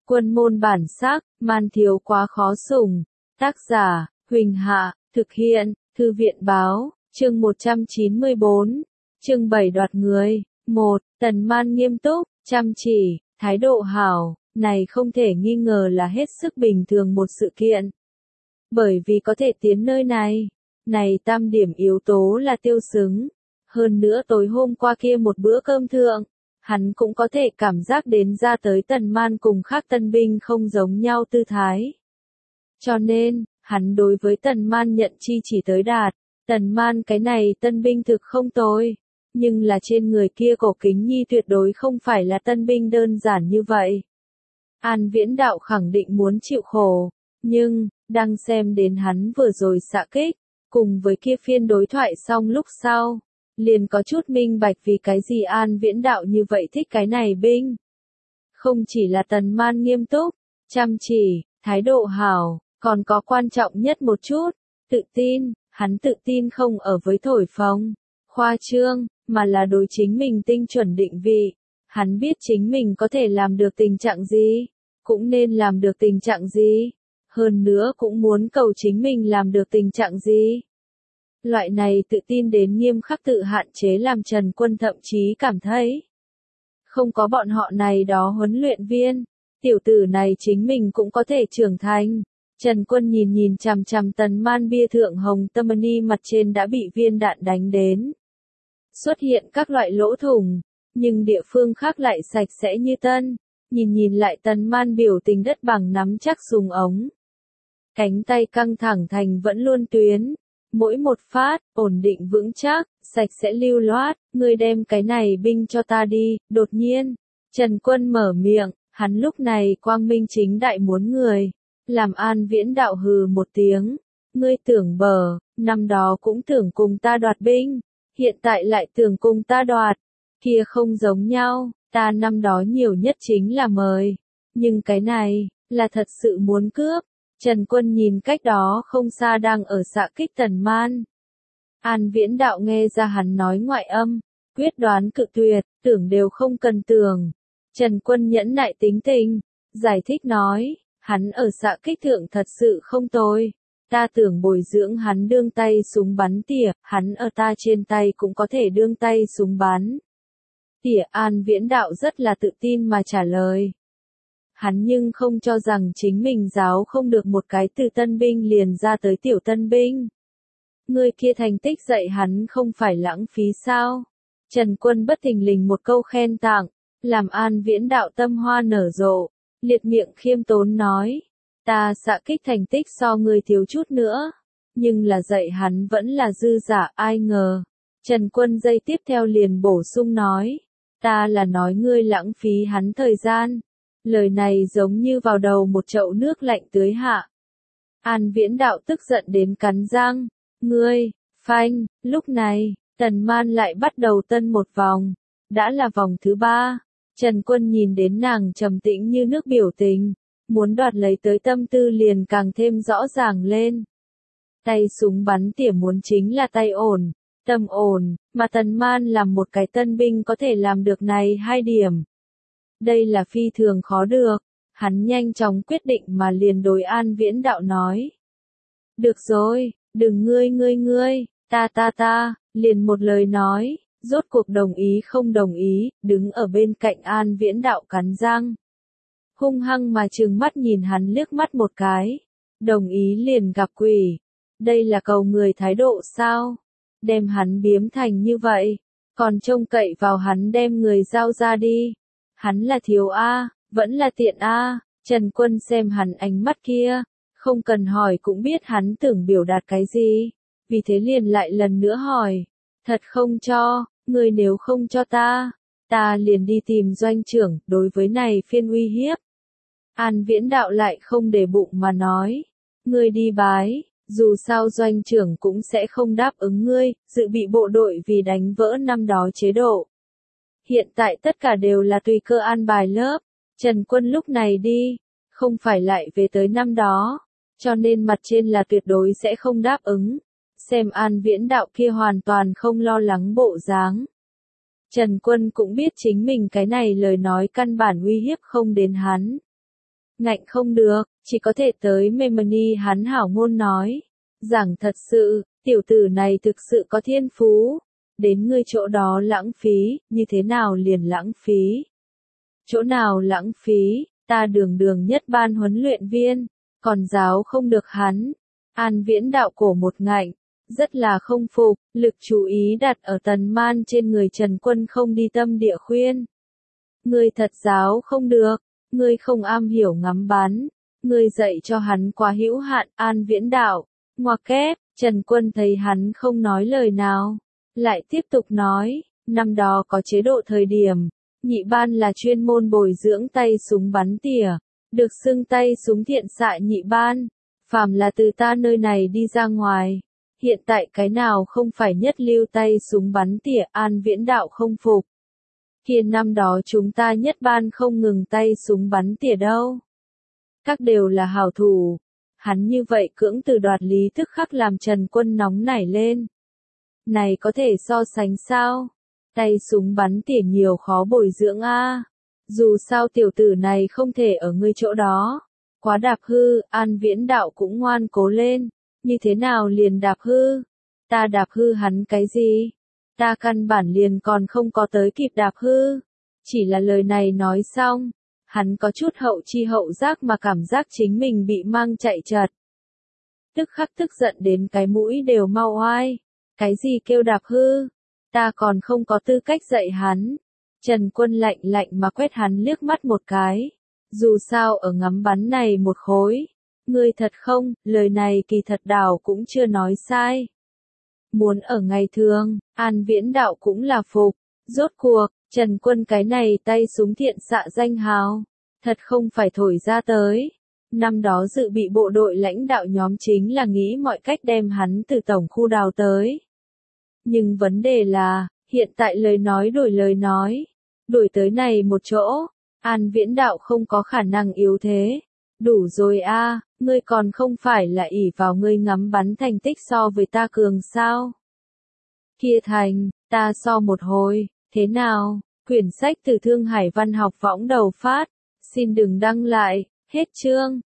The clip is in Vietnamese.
Quân môn bản sắc, man thiếu quá khó sủng. Tác giả, Huỳnh Hạ, thực hiện, Thư viện báo, chương 194, chương 7 đoạt người. 1. Tần Man nghiêm túc, chăm chỉ, thái độ hảo, này không thể nghi ngờ là hết sức bình thường một sự kiện. Bởi vì có thể tiến nơi này tam điểm yếu tố là tiêu xứng. Hơn nữa tối hôm qua kia một bữa cơm thượng, hắn cũng có thể cảm giác đến ra tới Tần Man cùng khác tân binh không giống nhau tư thái. Cho nên, hắn đối với Tần Man nhận chi chỉ tới đạt. Tần Man cái này tân binh thực không tồi, nhưng là trên người kia cổ kính nhi tuyệt đối không phải là tân binh đơn giản như vậy. An Viễn Đạo khẳng định muốn chịu khổ, nhưng, đang xem đến hắn vừa rồi xạ kích, cùng với kia phiên đối thoại xong lúc sau, liền có chút minh bạch vì cái gì An Viễn Đạo như vậy thích cái này binh. Không chỉ là Tần Man nghiêm túc, chăm chỉ, thái độ hảo, còn có quan trọng nhất một chút, tự tin, hắn tự tin không ở với thổi phồng, khoa trương, mà là đối chính mình tinh chuẩn định vị. Hắn biết chính mình có thể làm được tình trạng gì, cũng nên làm được tình trạng gì, hơn nữa cũng muốn cầu chính mình làm được tình trạng gì. Loại này tự tin đến nghiêm khắc tự hạn chế làm Trần Quân thậm chí cảm thấy không có bọn họ này đó huấn luyện viên, tiểu tử này chính mình cũng có thể trưởng thành. Trần Quân nhìn chằm chằm Tần Man bia thượng hồng tâm ni mặt trên đã bị viên đạn đánh đến. Xuất hiện các loại lỗ thủng, nhưng địa phương khác lại sạch sẽ như tân. Nhìn lại Tần Man biểu tình đất bằng nắm chắc súng ống. Cánh tay căng thẳng thành vẫn luôn tuyến. Mỗi một phát, ổn định vững chắc, sạch sẽ lưu loát, ngươi đem cái này binh cho ta đi. Đột nhiên, Trần Quân mở miệng, hắn lúc này quang minh chính đại muốn người. Làm An Viễn Đạo hừ một tiếng, ngươi tưởng bờ, năm đó cũng tưởng cùng ta đoạt binh, hiện tại lại tưởng cùng ta đoạt, kia không giống nhau, ta năm đó nhiều nhất chính là mời, nhưng cái này, là thật sự muốn cướp. Trần Quân nhìn cách đó không xa đang ở xạ kích Tần Man. An Viễn Đạo nghe ra hắn nói ngoại âm, quyết đoán cự tuyệt, tưởng đều không cần tưởng. Trần Quân nhẫn nại tính tình, giải thích nói, hắn ở xạ kích thượng thật sự không tồi. Ta tưởng bồi dưỡng hắn đương tay súng bắn tỉa, hắn ở ta trên tay cũng có thể đương tay súng bắn tỉa. An Viễn Đạo rất là tự tin mà trả lời. Hắn nhưng không cho rằng chính mình giáo không được một cái từ tân binh liền ra tới tiểu tân binh. Người kia thành tích dạy hắn không phải lãng phí sao? Trần Quân bất thình lình một câu khen tặng, làm An Viễn Đạo tâm hoa nở rộ, liệt miệng khiêm tốn nói, ta xạ kích thành tích so người thiếu chút nữa, nhưng là dạy hắn vẫn là dư giả. Ai ngờ, Trần Quân giây tiếp theo liền bổ sung nói, ta là nói ngươi lãng phí hắn thời gian. Lời này giống như vào đầu một chậu nước lạnh tưới hạ. An Viễn Đạo tức giận đến cắn răng, ngươi, phanh. Lúc này, Tần Man lại bắt đầu tân một vòng, đã là vòng thứ 3. Trần Quân nhìn đến nàng trầm tĩnh như nước biểu tình, muốn đoạt lấy tới tâm tư liền càng thêm rõ ràng lên. Tay súng bắn tỉa muốn chính là tay ổn, tâm ổn, mà Tần Man làm một cái tân binh có thể làm được này 2 điểm. Đây là phi thường khó được, hắn nhanh chóng quyết định mà liền đối An Viễn Đạo nói. Được rồi, đừng ngươi, ta, liền một lời nói, rốt cuộc đồng ý không đồng ý, đứng ở bên cạnh An Viễn Đạo cắn răng. Hung hăng mà trừng mắt nhìn hắn liếc mắt một cái, đồng ý liền gặp quỷ. Đây là cầu người thái độ sao? Đem hắn biếm thành như vậy, còn trông cậy vào hắn đem người giao ra đi. Hắn là thiếu A, vẫn là tiện A. Trần Quân xem hắn ánh mắt kia, không cần hỏi cũng biết hắn tưởng biểu đạt cái gì, vì thế liền lại lần nữa hỏi, thật không cho, người nếu không cho ta liền đi tìm doanh trưởng. Đối với này phiên uy hiếp, An Viễn Đạo lại không để bụng mà nói, ngươi đi bái, dù sao doanh trưởng cũng sẽ không đáp ứng ngươi. Dự bị bộ đội vì đánh vỡ năm đó chế độ, hiện tại tất cả đều là tùy cơ an bài lớp. Trần Quân lúc này đi, không phải lại về tới năm đó, cho nên mặt trên là tuyệt đối sẽ không đáp ứng. Xem An Viễn Đạo kia hoàn toàn không lo lắng bộ dáng, Trần Quân cũng biết chính mình cái này lời nói căn bản uy hiếp không đến hắn. ngạnh không được, chỉ có thể tới Memani hắn hảo ngôn nói. Giảng thật sự, tiểu tử này thực sự có thiên phú. Đến ngươi chỗ đó lãng phí, như thế nào liền lãng phí? Chỗ nào lãng phí, ta đường đường nhất ban huấn luyện viên, còn giáo không được hắn. An Viễn đạo cổ một ngạnh, rất là không phục, lực chú ý đặt ở Tần Man trên người Trần Quân không đi tâm địa khuyên. Ngươi thật giáo không được, ngươi không am hiểu ngắm bắn, ngươi dạy cho hắn quá hữu hạn. An Viễn đạo, ngoặc kép, Trần Quân thấy hắn không nói lời nào, lại tiếp tục nói, năm đó có chế độ thời điểm, nhị ban là chuyên môn bồi dưỡng tay súng bắn tỉa, được xưng tay súng thiện xạ nhị ban, phàm là từ ta nơi này đi ra ngoài, hiện tại cái nào không phải nhất lưu tay súng bắn tỉa. An Viễn đạo không phục. Kia năm đó chúng ta nhất ban không ngừng tay súng bắn tỉa đâu. Các đều là hảo thủ. Hắn như vậy cưỡng từ đoạt lý tức khắc làm Trần Quân nóng nảy lên. Này có thể so sánh sao? Tay súng bắn tỉa nhiều khó bồi dưỡng a. Dù sao tiểu tử này không thể ở ngươi chỗ đó. Quá đạp hư. An Viễn đạo cũng ngoan cố lên. Như thế nào liền đạp hư? Ta đạp hư hắn cái gì? Ta căn bản liền còn không có tới kịp đạp hư. Chỉ là lời này nói xong, hắn có chút hậu chi hậu giác mà cảm giác chính mình bị mang chạy trật. Tức khắc tức giận đến cái mũi đều mau oai. Cái gì kêu đạp hư? Ta còn không có tư cách dạy hắn. Trần Quân lạnh lạnh mà quét hắn liếc mắt một cái. Dù sao ở ngắm bắn này một khối. Ngươi thật không, lời này kỳ thật đảo cũng chưa nói sai. Muốn ở ngày thường, An Viễn đạo cũng là phục. Rốt cuộc, Trần Quân cái này tay súng thiện xạ danh hào. Thật không phải thổi ra tới. Năm đó dự bị bộ đội lãnh đạo nhóm chính là nghĩ mọi cách đem hắn từ tổng khu đào tới. Nhưng vấn đề là, hiện tại lời nói đổi lời nói. Đổi tới này một chỗ, An Viễn đạo không có khả năng yếu thế. Đủ rồi a, ngươi còn không phải là ỷ vào ngươi ngắm bắn thành tích so với ta cường sao? Kia thành, ta so một hồi, thế nào? Quyển sách từ Thương Hải Văn học võng đầu phát, xin đừng đăng lại, hết chương.